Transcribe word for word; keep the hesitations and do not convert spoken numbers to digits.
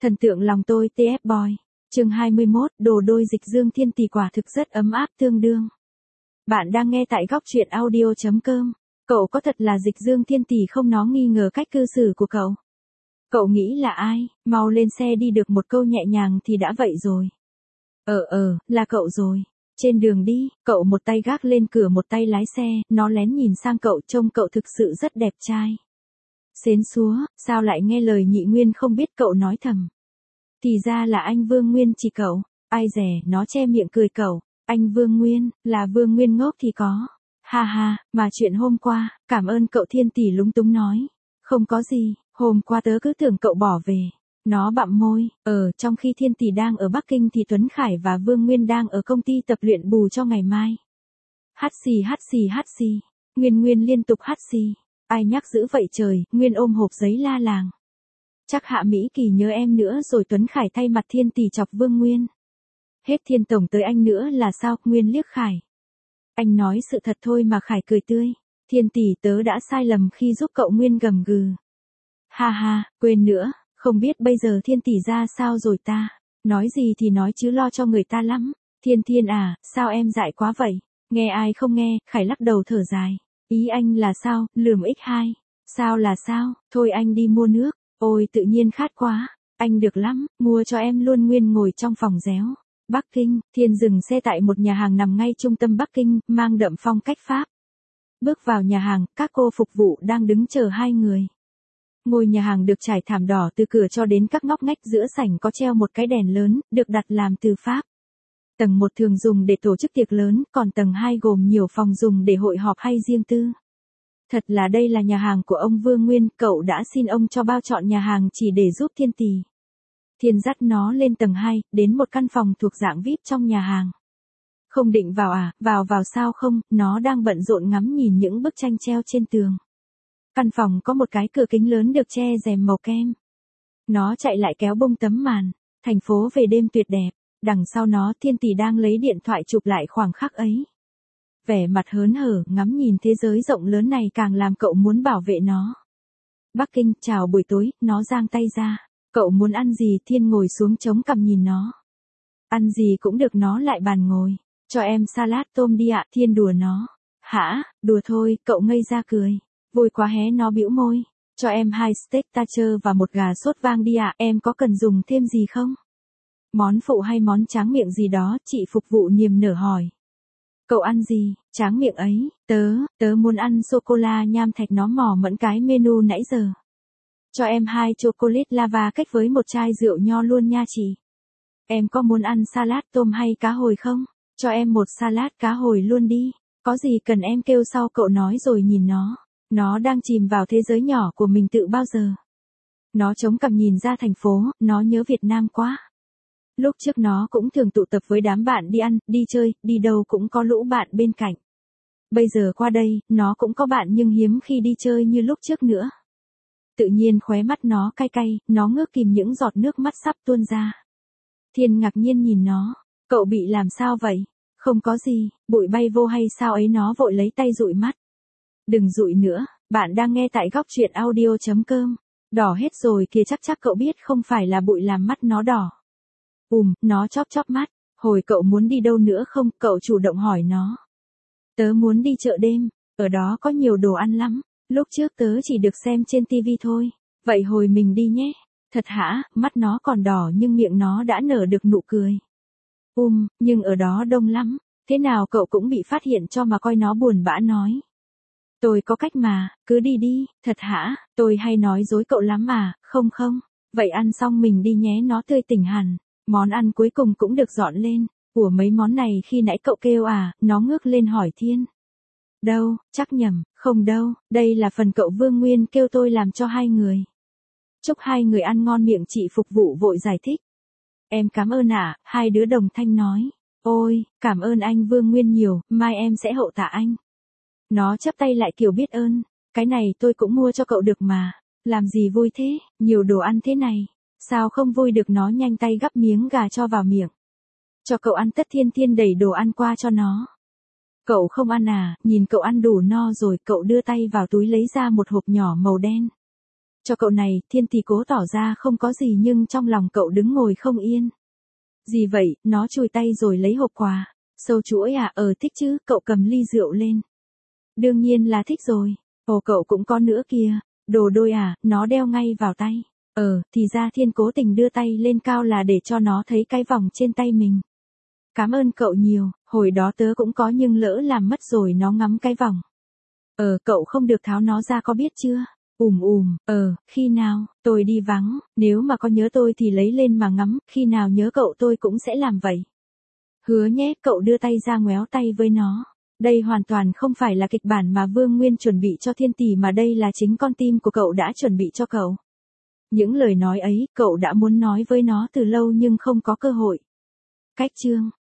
Thần tượng lòng tôi tê ép Boy. Chương hai mươi mốt, đồ đôi dịch Dương Thiên Tỷ quả thực rất ấm áp tương đương. Bạn đang nghe tại góc truyện audio chấm com. Cậu có thật là dịch Dương Thiên Tỷ không? Nó nghi ngờ cách cư xử của cậu. Cậu nghĩ là ai? Mau lên xe đi, được một câu nhẹ nhàng thì đã vậy rồi. Ờ ờ, là cậu rồi. Trên đường đi, cậu một tay gác lên cửa một tay lái xe, nó lén nhìn sang cậu, trông cậu thực sự rất đẹp trai. Xến xúa, sao lại nghe lời nhị Nguyên không biết, cậu nói thầm. Thì ra là anh Vương Nguyên chỉ cậu. Ai dè, nó che miệng cười cậu. Anh Vương Nguyên, là Vương Nguyên ngốc thì có. Ha ha, mà chuyện hôm qua, cảm ơn cậu. Thiên Tỷ lúng túng nói. Không có gì, hôm qua tớ cứ tưởng cậu bỏ về. Nó bặm môi, ờ, trong khi Thiên Tỷ đang ở Bắc Kinh thì Tuấn Khải và Vương Nguyên đang ở công ty tập luyện bù cho ngày mai. Hát xì hát xì hát xì, Nguyên Nguyên liên tục hát xì. Ai nhắc dữ vậy trời, Nguyên ôm hộp giấy la làng. Chắc Hạ Mỹ Kỳ nhớ em nữa rồi. Tuấn Khải thay mặt Thiên Tỷ chọc Vương Nguyên. Hết Thiên Tổng tới anh nữa là sao? Nguyên liếc Khải. Anh nói sự thật thôi mà. Khải cười tươi. Thiên Tỷ, tớ đã sai lầm khi giúp cậu. Nguyên gầm gừ. Ha ha, quên nữa, không biết bây giờ Thiên Tỷ ra sao rồi ta. Nói gì thì nói chứ lo cho người ta lắm. Thiên Thiên à, sao em dại quá vậy? Nghe ai không nghe? Khải lắc đầu thở dài. Ý anh là sao? Lườm x hai. Sao là sao? Thôi anh đi mua nước. Ôi tự nhiên khát quá. Anh được lắm, mua cho em luôn. Nguyên ngồi trong phòng réo. Bắc Kinh, Thiên dừng xe tại một nhà hàng nằm ngay trung tâm Bắc Kinh, mang đậm phong cách Pháp. Bước vào nhà hàng, các cô phục vụ đang đứng chờ hai người. Ngôi nhà hàng được trải thảm đỏ từ cửa cho đến các ngóc ngách, giữa sảnh có treo một cái đèn lớn, được đặt làm từ Pháp. Tầng một thường dùng để tổ chức tiệc lớn, còn tầng hai gồm nhiều phòng dùng để hội họp hay riêng tư. Thật là đây là nhà hàng của ông Vương Nguyên, cậu đã xin ông cho bao chọn nhà hàng chỉ để giúp Thiên Tỷ. Thiên dắt nó lên tầng hai, đến một căn phòng thuộc dạng vi ai pi trong nhà hàng. Không định vào à? Vào vào sao không? Nó đang bận rộn ngắm nhìn những bức tranh treo trên tường. Căn phòng có một cái cửa kính lớn được che rèm màu kem. Nó chạy lại kéo bung tấm màn. Thành phố về đêm tuyệt đẹp. Đằng sau nó, Thiên Tỷ đang lấy điện thoại chụp lại khoảng khắc ấy. Vẻ mặt hớn hở, ngắm nhìn thế giới rộng lớn này càng làm cậu muốn bảo vệ nó. Bắc Kinh, chào buổi tối, nó giang tay ra. Cậu muốn ăn gì? Thiên ngồi xuống chống cằm nhìn nó. Ăn gì cũng được. Nó lại bàn ngồi. Cho em salad tôm đi ạ. Thiên đùa nó. Hả? Đùa thôi. Cậu ngây ra cười. Vui quá hé. Nó bĩu môi. Cho em hai steak tartar và một gà sốt vang đi ạ. Em có cần dùng thêm gì không? Món phụ hay món tráng miệng gì đó? Chị phục vụ niềm nở hỏi. Cậu ăn gì? Tráng miệng ấy. Tớ, tớ muốn ăn sô-cô-la nham thạch. Nó mò mẫm cái menu nãy giờ. Cho em hai chocolate lava cake với một chai rượu nho luôn nha chị. Em có muốn ăn salad tôm hay cá hồi không? Cho em một salad cá hồi luôn đi. Có gì cần em kêu sau. Cậu nói rồi nhìn nó. Nó đang chìm vào thế giới nhỏ của mình tự bao giờ. Nó chống cằm nhìn ra thành phố. Nó nhớ Việt Nam quá. Lúc trước nó cũng thường tụ tập với đám bạn đi ăn, đi chơi, đi đâu cũng có lũ bạn bên cạnh. Bây giờ qua đây, nó cũng có bạn nhưng hiếm khi đi chơi như lúc trước nữa. Tự nhiên khóe mắt nó cay cay, nó ngước kìm những giọt nước mắt sắp tuôn ra. Thiên ngạc nhiên nhìn nó. Cậu bị làm sao vậy? Không có gì, bụi bay vô hay sao ấy? Nó vội lấy tay dụi mắt. Đừng dụi nữa, bạn đang nghe tại góc truyện audio chấm com. Đỏ hết rồi kìa. Chắc chắc cậu biết không phải là bụi làm mắt nó đỏ. Ùm, nó chóp chóp mắt. Hồi cậu muốn đi đâu nữa không? Cậu chủ động hỏi nó. Tớ muốn đi chợ đêm, ở đó có nhiều đồ ăn lắm. Lúc trước tớ chỉ được xem trên tivi thôi. Vậy hồi mình đi nhé. Thật hả? Mắt nó còn đỏ nhưng miệng nó đã nở được nụ cười. Ùm, nhưng ở đó đông lắm. Thế nào cậu cũng bị phát hiện cho mà. Coi nó buồn bã nói. Tôi có cách mà, cứ đi đi. Thật hả? Tôi hay nói dối cậu lắm mà. Không không. Vậy ăn xong mình đi nhé. Nó tươi tỉnh hẳn. Món ăn cuối cùng cũng được dọn lên. Của mấy món này khi nãy cậu kêu à? Nó ngước lên hỏi Thiên. Đâu, chắc nhầm, không đâu, đây là phần cậu Vương Nguyên kêu tôi làm cho hai người. Chúc hai người ăn ngon miệng. Chị phục vụ vội giải thích. Em cảm ơn ạ. Hai đứa đồng thanh nói. Ôi, cảm ơn anh Vương Nguyên nhiều, mai em sẽ hậu tạ anh. Nó chắp tay lại kiểu biết ơn. Cái này tôi cũng mua cho cậu được mà. Làm gì vui thế, nhiều đồ ăn thế này. Sao không vui được? Nó nhanh tay gắp miếng gà cho vào miệng. Cho cậu ăn. Tất Thiên Thiên đẩy đồ ăn qua cho nó. Cậu không ăn à? Nhìn cậu ăn đủ no rồi, cậu đưa tay vào túi lấy ra một hộp nhỏ màu đen. Cho cậu này, Thiên Tỷ cố tỏ ra không có gì nhưng trong lòng cậu đứng ngồi không yên. Gì vậy, nó chùi tay rồi lấy hộp quà. Sâu chuỗi à, ờ thích chứ, cậu cầm ly rượu lên. Đương nhiên là thích rồi. Ồ cậu cũng có nữa kìa. Đồ đôi à, nó đeo ngay vào tay. Ờ, thì ra Thiên cố tình đưa tay lên cao là để cho nó thấy cái vòng trên tay mình. Cảm ơn cậu nhiều, hồi đó tớ cũng có nhưng lỡ làm mất rồi nó ngắm cái vòng. Ờ, cậu không được tháo nó ra có biết chưa? Ùm ùm, ờ, khi nào, tôi đi vắng, nếu mà có nhớ tôi thì lấy lên mà ngắm, khi nào nhớ cậu tôi cũng sẽ làm vậy. Hứa nhé, cậu đưa tay ra ngoéo tay với nó. Đây hoàn toàn không phải là kịch bản mà Vương Nguyên chuẩn bị cho Thiên Tỷ mà đây là chính con tim của cậu đã chuẩn bị cho cậu. Những lời nói ấy, cậu đã muốn nói với nó từ lâu nhưng không có cơ hội. Cách chương